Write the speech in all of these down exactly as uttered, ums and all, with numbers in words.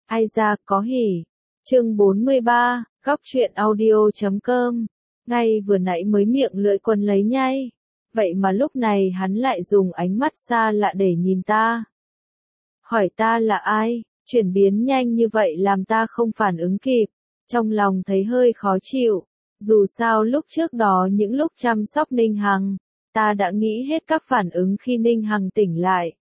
Ai ra có hỉ. Chương bốn mươi ba, góc truyện audio chấm com. Ngay vừa nãy mới miệng lưỡi quần lấy nhai. Vậy mà lúc này hắn lại dùng ánh mắt xa lạ để nhìn ta. Hỏi ta là ai, chuyển biến nhanh như vậy làm ta không phản ứng kịp. Trong lòng thấy hơi khó chịu. Dù sao lúc trước đó những lúc chăm sóc Ninh Hằng, ta đã nghĩ hết các phản ứng khi Ninh Hằng tỉnh lại.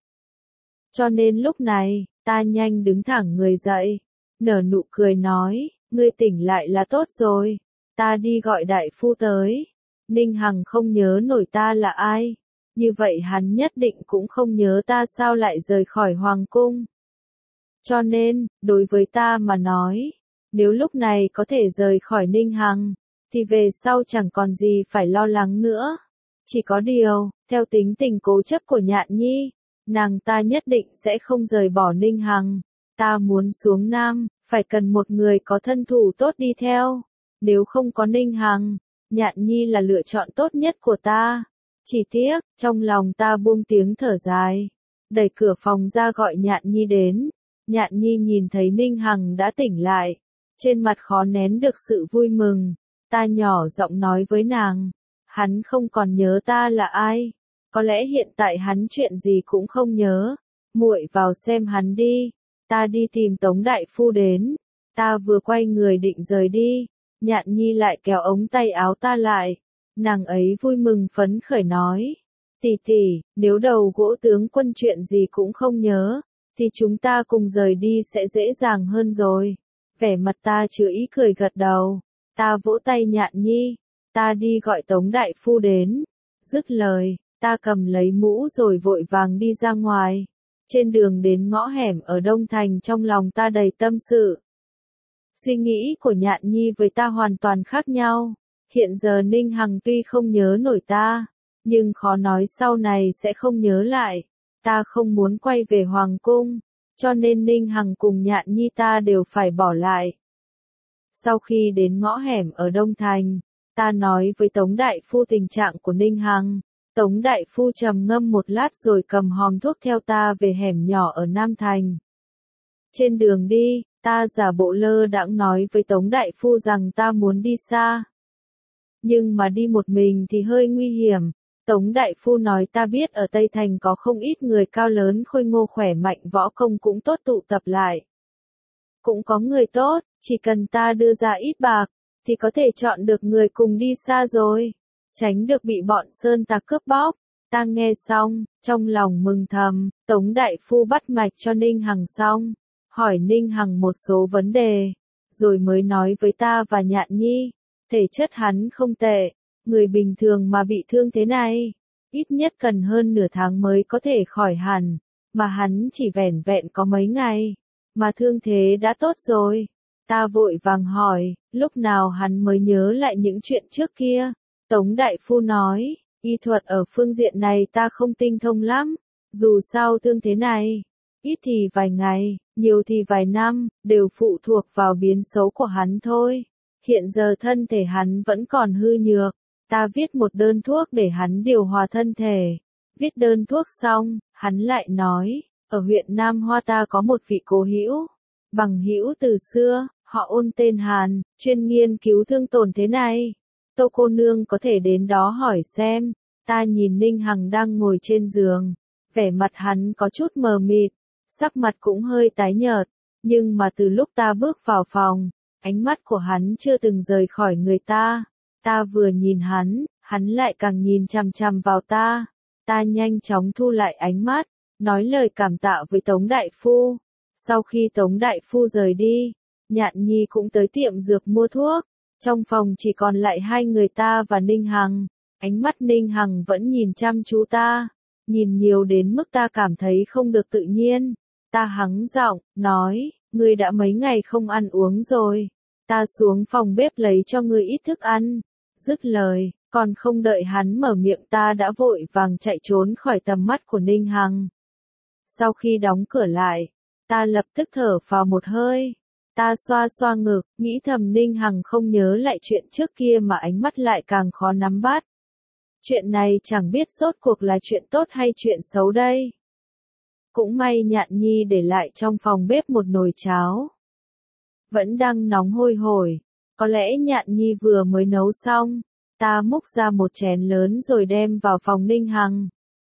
Cho nên lúc này, ta nhanh đứng thẳng người dậy, nở nụ cười nói, ngươi tỉnh lại là tốt rồi, ta đi gọi đại phu tới. Ninh Hằng không nhớ nổi ta là ai, như vậy hắn nhất định cũng không nhớ ta sao lại rời khỏi hoàng cung. Cho nên, đối với ta mà nói, nếu lúc này có thể rời khỏi Ninh Hằng, thì về sau chẳng còn gì phải lo lắng nữa. Chỉ có điều, theo tính tình cố chấp của Nhạn Nhi, nàng ta nhất định sẽ không rời bỏ Ninh Hằng. Ta muốn xuống Nam, phải cần một người có thân thủ tốt đi theo. Nếu không có Ninh Hằng, Nhạn Nhi là lựa chọn tốt nhất của ta. Chỉ tiếc, trong lòng ta buông tiếng thở dài, đẩy cửa phòng ra gọi Nhạn Nhi đến. Nhạn Nhi nhìn thấy Ninh Hằng đã tỉnh lại, trên mặt khó nén được sự vui mừng. Ta nhỏ giọng nói với nàng, hắn không còn nhớ ta là ai. Có lẽ hiện tại hắn chuyện gì cũng không nhớ. Muội vào xem hắn đi. Ta đi tìm Tống đại phu đến. Ta vừa quay người định rời đi, Nhạn Nhi lại kéo ống tay áo ta lại. Nàng ấy vui mừng phấn khởi nói, tỷ tỷ, nếu đầu gỗ tướng quân chuyện gì cũng không nhớ, thì chúng ta cùng rời đi sẽ dễ dàng hơn rồi. Vẻ mặt ta chứa ý cười gật đầu. Ta vỗ tay Nhạn Nhi, ta đi gọi Tống đại phu đến. Dứt lời, ta cầm lấy mũ rồi vội vàng đi ra ngoài. Trên đường đến ngõ hẻm ở Đông Thành trong lòng ta đầy tâm sự. Suy nghĩ của Nhạn Nhi với ta hoàn toàn khác nhau. Hiện giờ Ninh Hằng tuy không nhớ nổi ta, nhưng khó nói sau này sẽ không nhớ lại. Ta không muốn quay về Hoàng cung, cho nên Ninh Hằng cùng Nhạn Nhi ta đều phải bỏ lại. Sau khi đến ngõ hẻm ở Đông Thành, ta nói với Tống đại phu tình trạng của Ninh Hằng. Tống đại phu trầm ngâm một lát rồi cầm hòm thuốc theo ta về hẻm nhỏ ở Nam Thành. Trên đường đi, ta giả bộ lơ đãng nói với Tống đại phu rằng ta muốn đi xa. Nhưng mà đi một mình thì hơi nguy hiểm. Tống đại phu nói ta biết ở Tây Thành có không ít người cao lớn khôi ngô khỏe mạnh võ công cũng tốt tụ tập lại. Cũng có người tốt, chỉ cần ta đưa ra ít bạc, thì có thể chọn được người cùng đi xa rồi. Tránh được bị bọn sơn tặc cướp bóc. Ta nghe xong, trong lòng mừng thầm. Tống đại phu bắt mạch cho Ninh Hằng xong, hỏi Ninh Hằng một số vấn đề, rồi mới nói với ta và Nhạn Nhi, thể chất hắn không tệ, người bình thường mà bị thương thế này, ít nhất cần hơn nửa tháng mới có thể khỏi hẳn, mà hắn chỉ vẻn vẹn có mấy ngày, mà thương thế đã tốt rồi. Ta vội vàng hỏi, lúc nào hắn mới nhớ lại những chuyện trước kia. Tống đại phu nói, y thuật ở phương diện này ta không tinh thông lắm, dù sao thương thế này, ít thì vài ngày, nhiều thì vài năm, đều phụ thuộc vào biến xấu của hắn thôi. Hiện giờ thân thể hắn vẫn còn hư nhược, ta viết một đơn thuốc để hắn điều hòa thân thể. Viết đơn thuốc xong, hắn lại nói, ở huyện Nam Hoa ta có một vị cố hữu, bằng hữu từ xưa, họ Ôn tên Hàn, chuyên nghiên cứu thương tổn thế này. Tô cô nương có thể đến đó hỏi xem. Ta nhìn Ninh Hằng đang ngồi trên giường, vẻ mặt hắn có chút mờ mịt, sắc mặt cũng hơi tái nhợt, nhưng mà từ lúc ta bước vào phòng, ánh mắt của hắn chưa từng rời khỏi người ta. Ta vừa nhìn hắn, hắn lại càng nhìn chằm chằm vào ta. Ta nhanh chóng thu lại ánh mắt, nói lời cảm tạ với Tống đại phu. Sau khi Tống đại phu rời đi, Nhạn Nhi cũng tới tiệm dược mua thuốc. Trong phòng chỉ còn lại hai người ta và Ninh Hằng. Ánh mắt Ninh Hằng vẫn nhìn chăm chú ta, nhìn nhiều đến mức ta cảm thấy không được tự nhiên. Ta hắng giọng, nói, ngươi đã mấy ngày không ăn uống rồi. Ta xuống phòng bếp lấy cho ngươi ít thức ăn. Dứt lời, còn không đợi hắn mở miệng ta đã vội vàng chạy trốn khỏi tầm mắt của Ninh Hằng. Sau khi đóng cửa lại, ta lập tức thở phào một hơi. Ta xoa xoa ngực, nghĩ thầm Ninh Hằng không nhớ lại chuyện trước kia mà ánh mắt lại càng khó nắm bắt. Chuyện này chẳng biết rốt cuộc là chuyện tốt hay chuyện xấu đây. Cũng may Nhạn Nhi để lại trong phòng bếp một nồi cháo. vẫn đang nóng hôi hổi. Có lẽ Nhạn Nhi vừa mới nấu xong. Ta múc ra một chén lớn rồi đem vào phòng Ninh Hằng.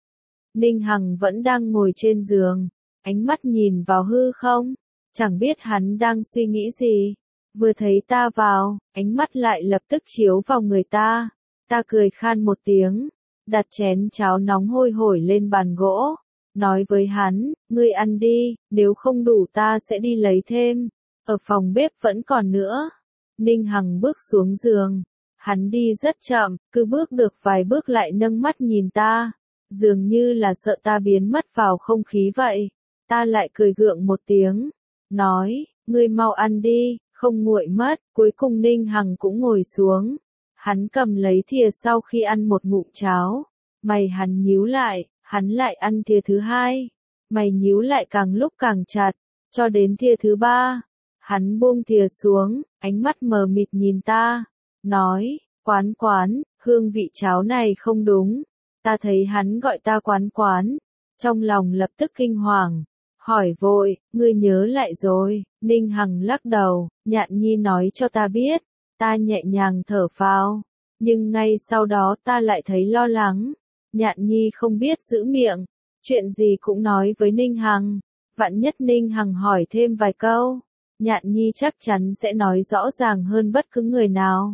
Ninh Hằng vẫn đang ngồi trên giường, ánh mắt nhìn vào hư không, chẳng biết hắn đang suy nghĩ gì. Vừa thấy ta vào, ánh mắt lại lập tức chiếu vào người ta. Ta cười khan một tiếng, đặt chén cháo nóng hôi hổi lên bàn gỗ, nói với hắn, ngươi ăn đi, nếu không đủ ta sẽ đi lấy thêm, ở phòng bếp vẫn còn nữa. Ninh Hằng bước xuống giường, hắn đi rất chậm, cứ bước được vài bước lại nâng mắt nhìn ta, dường như là sợ ta biến mất vào không khí vậy. Ta lại cười gượng một tiếng, nói, ngươi mau ăn đi, không nguội mất. Cuối cùng Ninh Hằng cũng ngồi xuống, hắn cầm lấy thìa sau khi ăn một ngụm cháo, mày hắn nhíu lại, hắn lại ăn thìa thứ hai, mày nhíu lại càng lúc càng chặt, cho đến thìa thứ ba, hắn buông thìa xuống, ánh mắt mờ mịt nhìn ta, nói, Quán Quán, hương vị cháo này không đúng. Ta thấy hắn gọi ta Quán Quán, trong lòng lập tức kinh hoàng, hỏi vội, ngươi nhớ lại rồi. Ninh Hằng lắc đầu, Nhạn Nhi nói cho ta biết. Ta nhẹ nhàng thở phào, nhưng ngay sau đó ta lại thấy lo lắng. Nhạn Nhi không biết giữ miệng, chuyện gì cũng nói với Ninh Hằng. Vạn nhất Ninh Hằng hỏi thêm vài câu, Nhạn Nhi chắc chắn sẽ nói rõ ràng hơn bất cứ người nào.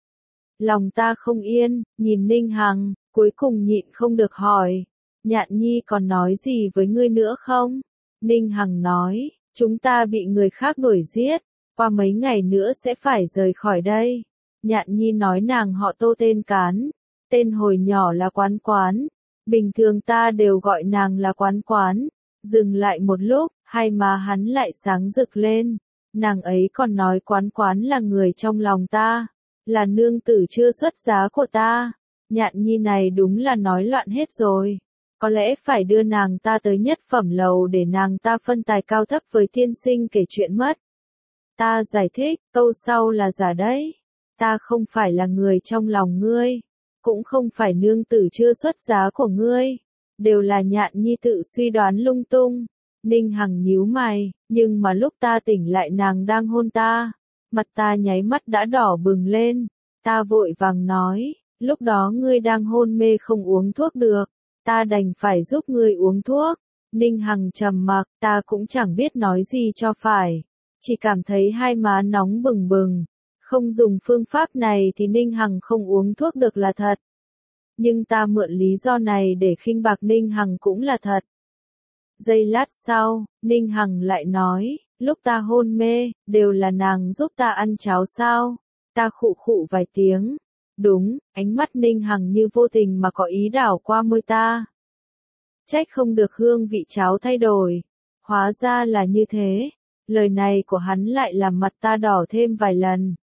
Lòng ta không yên, nhìn Ninh Hằng, cuối cùng nhịn không được hỏi, Nhạn Nhi còn nói gì với ngươi nữa không? Ninh Hằng nói, chúng ta bị người khác đuổi giết, qua mấy ngày nữa sẽ phải rời khỏi đây. Nhạn Nhi nói nàng họ Tô tên Cán, tên hồi nhỏ là Quán Quán, bình thường ta đều gọi nàng là Quán Quán. Dừng lại một lúc, hai má hắn lại sáng rực lên, nàng ấy còn nói Quán Quán là người trong lòng ta, là nương tử chưa xuất giá của ta. Nhạn Nhi này đúng là nói loạn hết rồi. Có lẽ phải đưa nàng ta tới nhất phẩm lầu để nàng ta phân tài cao thấp với tiên sinh kể chuyện mất. Ta giải thích, câu sau là giả đấy. Ta không phải là người trong lòng ngươi, cũng không phải nương tử chưa xuất giá của ngươi, đều là Nhạn Nhi tự suy đoán lung tung. Ninh Hằng nhíu mày, nhưng mà lúc ta tỉnh lại nàng đang hôn ta, mặt ta nháy mắt đã đỏ bừng lên. Ta vội vàng nói, lúc đó ngươi đang hôn mê không uống thuốc được, ta đành phải giúp ngươi uống thuốc. Ninh Hằng trầm mặc, ta cũng chẳng biết nói gì cho phải, chỉ cảm thấy hai má nóng bừng bừng. Không dùng phương pháp này thì Ninh Hằng không uống thuốc được là thật. Nhưng ta mượn lý do này để khinh bạc Ninh Hằng cũng là thật. Giây lát sau, Ninh Hằng lại nói, lúc ta hôn mê, đều là nàng giúp ta ăn cháo sao? Ta khụ khụ vài tiếng. Đúng, ánh mắt Ninh Hằng như vô tình mà có ý đảo qua môi ta. Trách không được hương vị cháo thay đổi. Hóa ra là như thế. Lời này của hắn lại làm mặt ta đỏ thêm vài lần.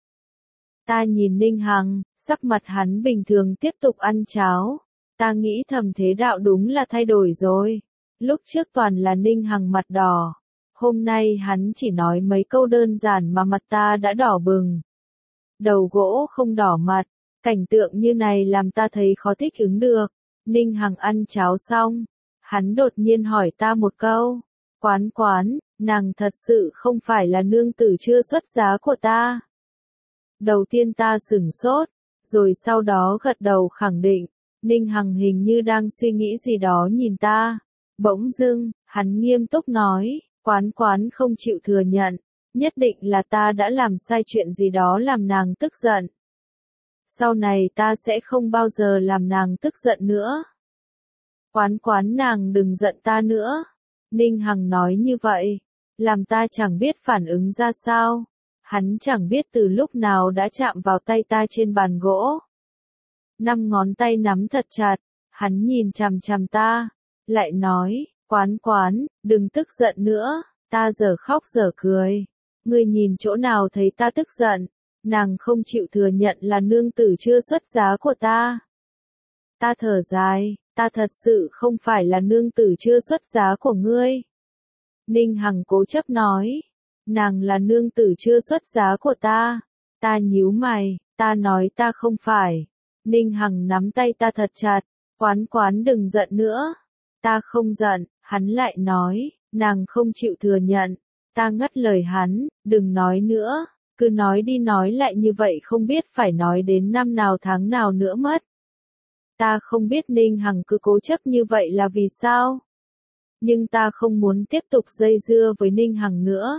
Ta nhìn Ninh Hằng, sắc mặt hắn bình thường tiếp tục ăn cháo. Ta nghĩ thầm thế đạo đúng là thay đổi rồi. Lúc trước toàn là Ninh Hằng mặt đỏ. Hôm nay hắn chỉ nói mấy câu đơn giản mà mặt ta đã đỏ bừng. Đầu gỗ không đỏ mặt. Cảnh tượng như này làm ta thấy khó thích ứng được. Ninh Hằng ăn cháo xong, hắn đột nhiên hỏi ta một câu. Quán Quán, nàng thật sự không phải là nương tử chưa xuất giá của ta. Đầu tiên ta sửng sốt, rồi sau đó gật đầu khẳng định. Ninh Hằng hình như đang suy nghĩ gì đó nhìn ta. Bỗng dưng, hắn nghiêm túc nói, Quán Quán không chịu thừa nhận, nhất định là ta đã làm sai chuyện gì đó làm nàng tức giận. Sau này ta sẽ không bao giờ làm nàng tức giận nữa. Quán Quán nàng đừng giận ta nữa. Ninh Hằng nói như vậy, làm ta chẳng biết phản ứng ra sao. Hắn chẳng biết từ lúc nào đã chạm vào tay ta trên bàn gỗ. Năm ngón tay nắm thật chặt, hắn nhìn chằm chằm ta, lại nói, Quán Quán, đừng tức giận nữa. Ta giờ khóc giờ cười. Ngươi nhìn chỗ nào thấy ta tức giận? Nàng không chịu thừa nhận là nương tử chưa xuất giá của ta. Ta thở dài, ta thật sự không phải là nương tử chưa xuất giá của ngươi. Ninh Hằng cố chấp nói, nàng là nương tử chưa xuất giá của ta. Ta nhíu mày, ta nói ta không phải. Ninh Hằng nắm tay ta thật chặt, Quán Quán đừng giận nữa. Ta không giận, hắn lại nói, nàng không chịu thừa nhận. Ta ngắt lời hắn, đừng nói nữa, cứ nói đi nói lại như vậy không biết phải nói đến năm nào tháng nào nữa mất. Ta không biết Ninh Hằng cứ cố chấp như vậy là vì sao. Nhưng ta không muốn tiếp tục dây dưa với Ninh Hằng nữa.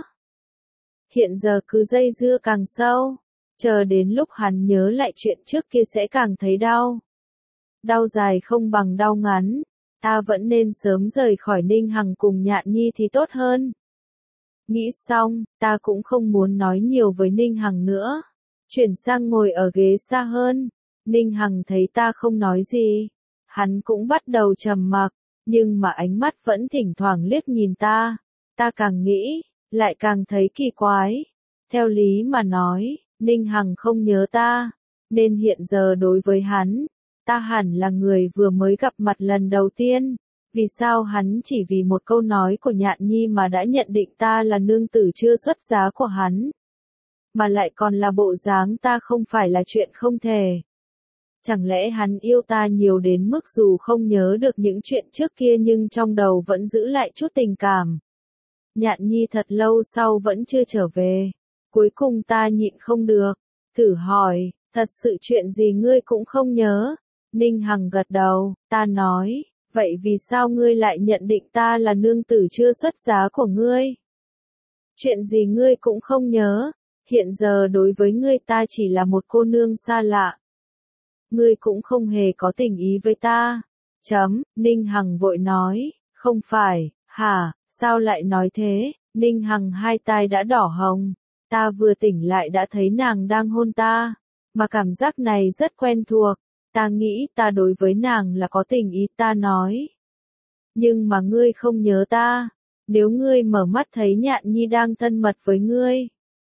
Hiện giờ cứ dây dưa càng sâu, chờ đến lúc hắn nhớ lại chuyện trước kia sẽ càng thấy đau. Đau dài không bằng đau ngắn, ta vẫn nên sớm rời khỏi Ninh Hằng cùng Nhạn Nhi thì tốt hơn. Nghĩ xong, ta cũng không muốn nói nhiều với Ninh Hằng nữa. Chuyển sang ngồi ở ghế xa hơn. Ninh Hằng thấy ta không nói gì. Hắn cũng bắt đầu trầm mặc, nhưng mà ánh mắt vẫn thỉnh thoảng liếc nhìn ta. Ta càng nghĩ, lại càng thấy kỳ quái. Theo lý mà nói, Ninh Hằng không nhớ ta, nên hiện giờ đối với hắn, ta hẳn là người vừa mới gặp mặt lần đầu tiên. Vì sao hắn chỉ vì một câu nói của Nhạn Nhi mà đã nhận định ta là nương tử chưa xuất giá của hắn? Mà lại còn là bộ dáng ta không phải là chuyện không thể. Chẳng lẽ hắn yêu ta nhiều đến mức dù không nhớ được những chuyện trước kia nhưng trong đầu vẫn giữ lại chút tình cảm? Nhạn Nhi thật lâu sau vẫn chưa trở về. Cuối cùng ta nhịn không được, thử hỏi, thật sự chuyện gì ngươi cũng không nhớ? Ninh Hằng gật đầu, ta nói, vậy vì sao ngươi lại nhận định ta là nương tử chưa xuất giá của ngươi? Chuyện gì ngươi cũng không nhớ, hiện giờ đối với ngươi ta chỉ là một cô nương xa lạ. Ngươi cũng không hề có tình ý với ta. Chấm, Ninh Hằng vội nói, không phải, hả, sao lại nói thế? Ninh Hằng hai tai đã đỏ hồng, ta vừa tỉnh lại đã thấy nàng đang hôn ta, mà cảm giác này rất quen thuộc. Ta nghĩ ta đối với nàng là có tình ý, ta nói. Nhưng mà ngươi không nhớ ta, nếu ngươi mở mắt thấy Nhạn Nhi đang thân mật với ngươi.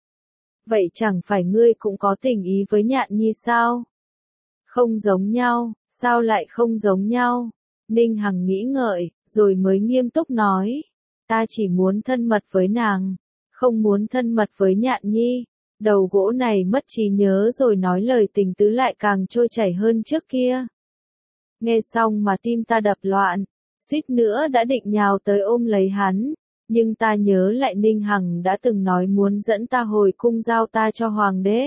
Vậy chẳng phải ngươi cũng có tình ý với Nhạn Nhi sao? Không giống nhau, sao lại không giống nhau? Ninh Hằng nghĩ ngợi, rồi mới nghiêm túc nói. Ta chỉ muốn thân mật với nàng, không muốn thân mật với Nhạn Nhi. Đầu gỗ này mất trí nhớ rồi nói lời tình tứ lại càng trôi chảy hơn trước kia. Nghe xong mà tim ta đập loạn, suýt nữa đã định nhào tới ôm lấy hắn, nhưng ta nhớ lại Ninh Hằng đã từng nói muốn dẫn ta hồi cung giao ta cho hoàng đế.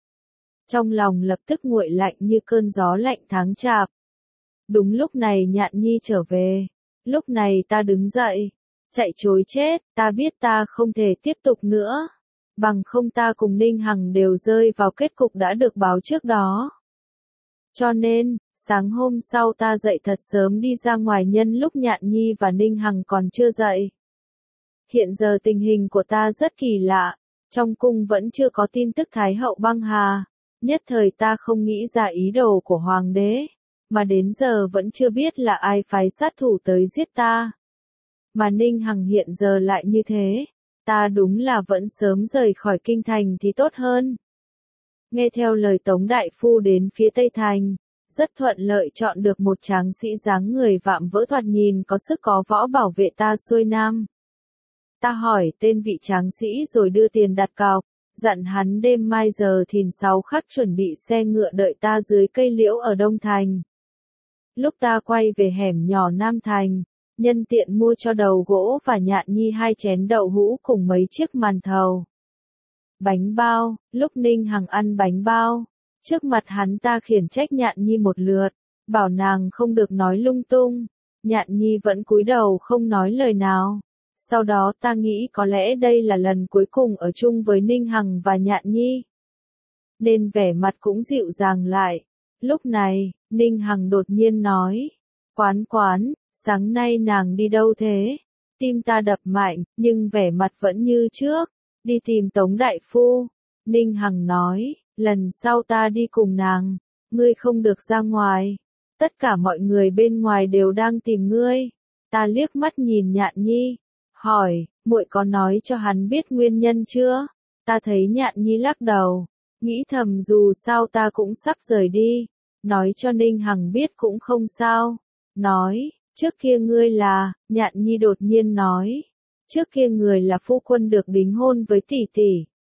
Trong lòng lập tức nguội lạnh như cơn gió lạnh tháng chạp. Đúng lúc này Nhạn Nhi trở về, lúc này ta đứng dậy, chạy trối chết, ta biết ta không thể tiếp tục nữa. Bằng không ta cùng Ninh Hằng đều rơi vào kết cục đã được báo trước đó. Cho nên, sáng hôm sau ta dậy thật sớm đi ra ngoài nhân lúc Nhạn Nhi và Ninh Hằng còn chưa dậy. Hiện giờ tình hình của ta rất kỳ lạ, trong cung vẫn chưa có tin tức Thái hậu băng hà, nhất thời ta không nghĩ ra ý đồ của hoàng đế, mà đến giờ vẫn chưa biết là ai phái sát thủ tới giết ta. Mà Ninh Hằng hiện giờ lại như thế. Ta đúng là vẫn sớm rời khỏi kinh thành thì tốt hơn. Nghe theo lời Tống Đại Phu đến phía Tây Thành, rất thuận lợi chọn được một tráng sĩ dáng người vạm vỡ thoạt nhìn có sức có võ bảo vệ ta xuôi nam. Ta hỏi tên vị tráng sĩ rồi đưa tiền đặt cọc, dặn hắn đêm mai giờ thìn sáu khắc chuẩn bị xe ngựa đợi ta dưới cây liễu ở Đông Thành. Lúc ta quay về hẻm nhỏ Nam Thành, nhân tiện mua cho đầu gỗ và Nhạn Nhi hai chén đậu hũ cùng mấy chiếc màn thầu. Bánh bao, lúc Ninh Hằng ăn bánh bao, trước mặt hắn ta khiển trách Nhạn Nhi một lượt, bảo nàng không được nói lung tung. Nhạn Nhi vẫn cúi đầu không nói lời nào. Sau đó ta nghĩ có lẽ đây là lần cuối cùng ở chung với Ninh Hằng và Nhạn Nhi, nên vẻ mặt cũng dịu dàng lại. Lúc này, Ninh Hằng đột nhiên nói, Quán Quán, sáng nay nàng đi đâu thế? Tim ta đập mạnh, nhưng vẻ mặt vẫn như trước. Đi tìm Tống Đại Phu. Ninh Hằng nói, lần sau ta đi cùng nàng, ngươi không được ra ngoài. Tất cả mọi người bên ngoài đều đang tìm ngươi. Ta liếc mắt nhìn Nhạn Nhi, hỏi, muội có nói cho hắn biết nguyên nhân chưa? Ta thấy Nhạn Nhi lắc đầu, nghĩ thầm dù sao ta cũng sắp rời đi, nói cho Ninh Hằng biết cũng không sao. Nói, trước kia ngươi là, Nhạn Nhi đột nhiên nói, trước kia người là phu quân được đính hôn với tỷ tỷ.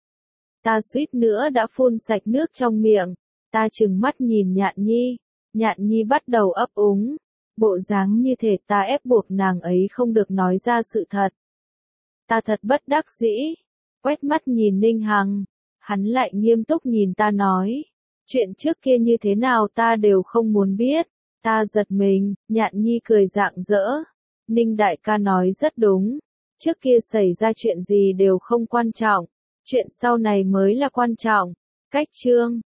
Ta suýt nữa đã phun sạch nước trong miệng, ta trừng mắt nhìn Nhạn Nhi, Nhạn Nhi bắt đầu ấp úng, bộ dáng như thể ta ép buộc nàng ấy không được nói ra sự thật. Ta thật bất đắc dĩ. Quét mắt nhìn Ninh Hằng, hắn lại nghiêm túc nhìn ta nói. Chuyện trước kia như thế nào ta đều không muốn biết. Ta giật mình, Nhạn Nhi cười rạng rỡ. Ninh đại ca nói rất đúng. Trước kia xảy ra chuyện gì đều không quan trọng. Chuyện sau này mới là quan trọng. Cách chương